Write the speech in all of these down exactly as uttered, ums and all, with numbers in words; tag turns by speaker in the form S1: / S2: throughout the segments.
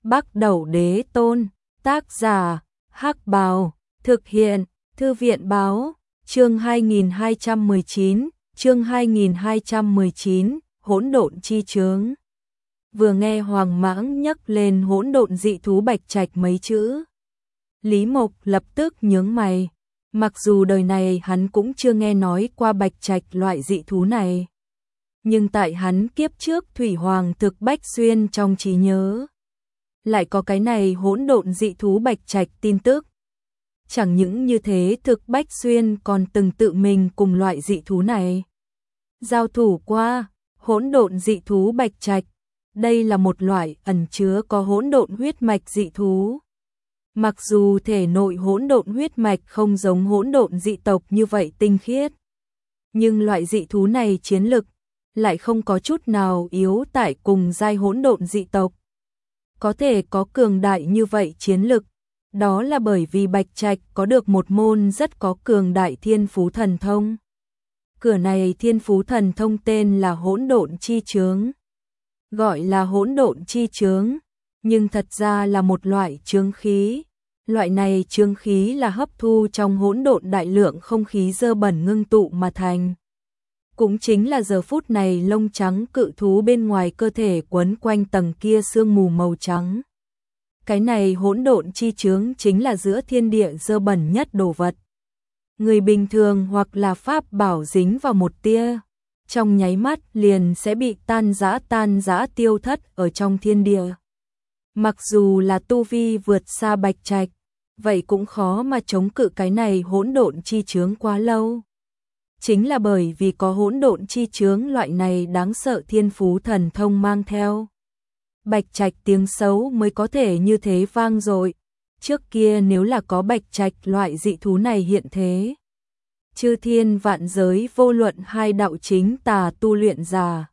S1: Bắc Đẩu Đế Tôn, tác giả, Hắc Bào, thực hiện, Thư viện báo, chương hai nghìn hai trăm mười chín, chương hai nghìn hai trăm mười chín, hỗn độn chi chướng. Vừa nghe Hoàng Mãng nhắc lên hỗn độn dị thú bạch trạch mấy chữ, Lý Mộc lập tức nhướng mày, mặc dù đời này hắn cũng chưa nghe nói qua bạch trạch loại dị thú này. Nhưng tại hắn kiếp trước Thủy Hoàng thực Bách Xuyên trong trí nhớ, lại có cái này hỗn độn dị thú bạch trạch tin tức. Chẳng những như thế, thực Bách Xuyên còn từng tự mình cùng loại dị thú này giao thủ qua. Hỗn độn dị thú bạch trạch, đây là một loại ẩn chứa có hỗn độn huyết mạch dị thú. Mặc dù thể nội hỗn độn huyết mạch không giống hỗn độn dị tộc như vậy tinh khiết, nhưng loại dị thú này chiến lực lại không có chút nào yếu tại cùng giai hỗn độn dị tộc. Có thể có cường đại như vậy chiến lực, đó là bởi vì bạch trạch có được một môn rất có cường đại thiên phú thần thông. Cửa này thiên phú thần thông tên là hỗn độn chi chướng. Gọi là hỗn độn chi chướng, nhưng thật ra là một loại chướng khí. Loại này chướng khí là hấp thu trong hỗn độn đại lượng không khí dơ bẩn ngưng tụ mà thành. Cũng chính là giờ phút này lông trắng cự thú bên ngoài cơ thể quấn quanh tầng kia sương mù màu trắng. Cái này hỗn độn chi chướng chính là giữa thiên địa dơ bẩn nhất đồ vật. Người bình thường hoặc là pháp bảo dính vào một tia, trong nháy mắt liền sẽ bị tan rã tan rã tiêu thất ở trong thiên địa. Mặc dù là tu vi vượt xa bạch trạch, vậy cũng khó mà chống cự cái này hỗn độn chi chướng quá lâu. Chính là bởi vì có hỗn độn chi chướng loại này đáng sợ thiên phú thần thông mang theo. Bạch trạch tiếng xấu mới có thể như thế vang dội. Trước kia nếu là có bạch trạch loại dị thú này hiện thế, chư thiên vạn giới vô luận hai đạo chính tà tu luyện giả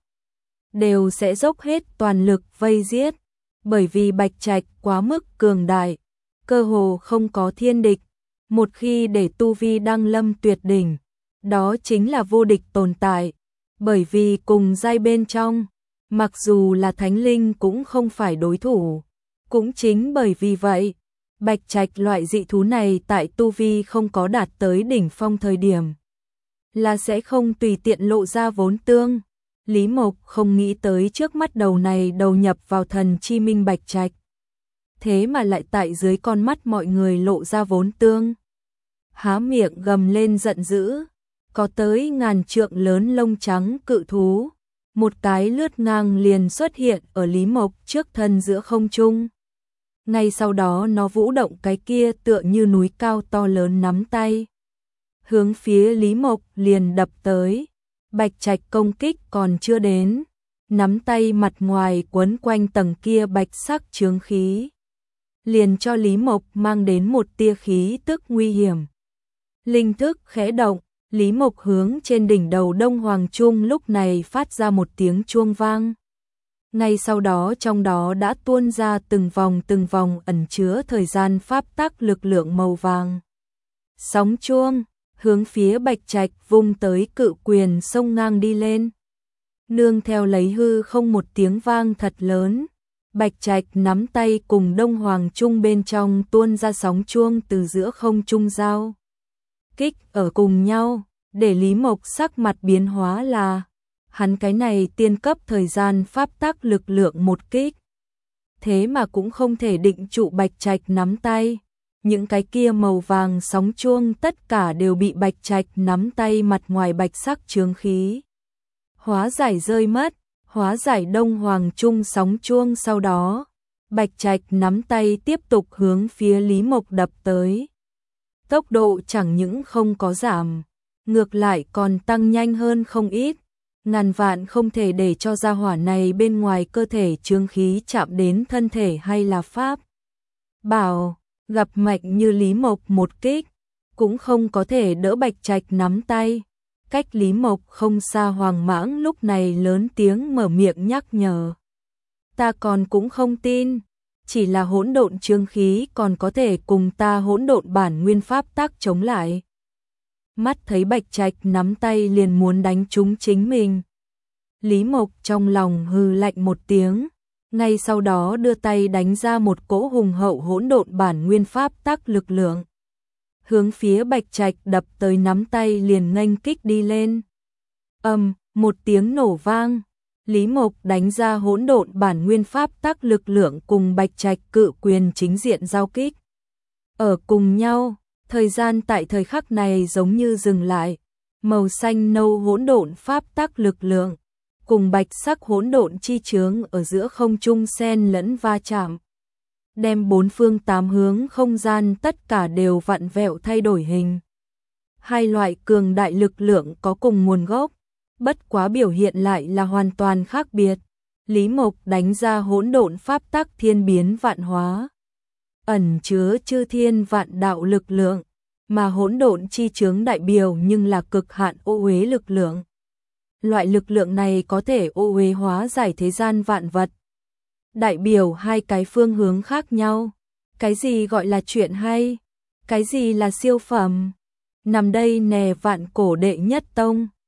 S1: đều sẽ dốc hết toàn lực vây giết, bởi vì bạch trạch quá mức cường đại, cơ hồ không có thiên địch. Một khi để tu vi đăng lâm tuyệt đỉnh, đó chính là vô địch tồn tại, bởi vì cùng giai bên trong, mặc dù là thánh linh cũng không phải đối thủ. Cũng chính bởi vì vậy, bạch trạch loại dị thú này tại tu vi không có đạt tới đỉnh phong thời điểm, là sẽ không tùy tiện lộ ra vốn tương. Lý Mộc không nghĩ tới trước mắt đầu này đầu nhập vào thần chi minh bạch trạch, thế mà lại tại dưới con mắt mọi người lộ ra vốn tương. Há miệng gầm lên giận dữ, có tới ngàn trượng lớn lông trắng cự thú, một cái lướt ngang liền xuất hiện ở Lý Mộc trước thân giữa không trung. Ngay sau đó nó vũ động cái kia tựa như núi cao to lớn nắm tay, hướng phía Lý Mộc liền đập tới. Bạch trạch công kích còn chưa đến, nắm tay mặt ngoài quấn quanh tầng kia bạch sắc chướng khí, liền cho Lý Mộc mang đến một tia khí tức nguy hiểm. Linh thức khẽ động, Lý Mộc hướng trên đỉnh đầu Đông Hoàng Trung lúc này phát ra một tiếng chuông vang. Ngay sau đó trong đó đã tuôn ra từng vòng từng vòng ẩn chứa thời gian pháp tắc lực lượng màu vàng. Sóng chuông, hướng phía bạch trạch vung tới cự quyền xông ngang đi lên. Nương theo lấy hư không một tiếng vang thật lớn, bạch trạch nắm tay cùng Đông Hoàng Trung bên trong tuôn ra sóng chuông từ giữa không trung giao kích ở cùng nhau, để Lý Mộc sắc mặt biến hóa là hắn cái này tiên cấp thời gian pháp tắc lực lượng một kích, thế mà cũng không thể định trụ bạch trạch nắm tay. Những cái kia màu vàng sóng chuông tất cả đều bị bạch trạch nắm tay mặt ngoài bạch sắc chướng khí hóa giải rơi mất, hóa giải Đông Hoàng Trung sóng chuông. Sau đó bạch trạch nắm tay tiếp tục hướng phía Lý Mộc đập tới. Tốc độ chẳng những không có giảm, ngược lại còn tăng nhanh hơn không ít. Ngàn vạn không thể để cho gia hỏa này bên ngoài cơ thể chướng khí chạm đến thân thể hay là pháp bảo. Gặp mạnh như Lý Mộc một kích, cũng không có thể đỡ bạch trạch nắm tay. Cách Lý Mộc không xa Hoàng Mãng lúc này lớn tiếng mở miệng nhắc nhở. Ta còn cũng không tin, chỉ là hỗn độn chướng khí còn có thể cùng ta hỗn độn bản nguyên pháp tắc chống lại. Mắt thấy bạch trạch nắm tay liền muốn đánh trúng chính mình, Lý Mộc trong lòng hừ lạnh một tiếng, ngay sau đó đưa tay đánh ra một cỗ hùng hậu hỗn độn bản nguyên pháp tắc lực lượng. Hướng phía Bạch Trạch đập tới, nắm tay liền nghênh kích đi lên. Ầm, một tiếng nổ vang, Lý Mộc đánh ra hỗn độn bản nguyên pháp tắc lực lượng cùng Bạch Trạch cự quyền chính diện giao kích. Ở cùng nhau, thời gian tại thời khắc này giống như dừng lại, màu xanh nâu hỗn độn pháp tắc lực lượng cùng bạch sắc hỗn độn chi chướng ở giữa không trung xen lẫn va chạm, đem bốn phương tám hướng không gian tất cả đều vặn vẹo thay đổi hình. Hai loại cường đại lực lượng có cùng nguồn gốc, bất quá biểu hiện lại là hoàn toàn khác biệt. Lý Mộc đánh ra hỗn độn pháp tắc thiên biến vạn hóa, ẩn chứa chư thiên vạn đạo lực lượng, mà hỗn độn chi chướng đại biểu nhưng là cực hạn ô uế lực lượng. Loại lực lượng này có thể ô uế hóa giải thế gian vạn vật, đại biểu hai cái phương hướng khác nhau. Cái gì gọi là chuyện hay? Cái gì là siêu phẩm? Nằm đây nè vạn cổ đệ nhất tông.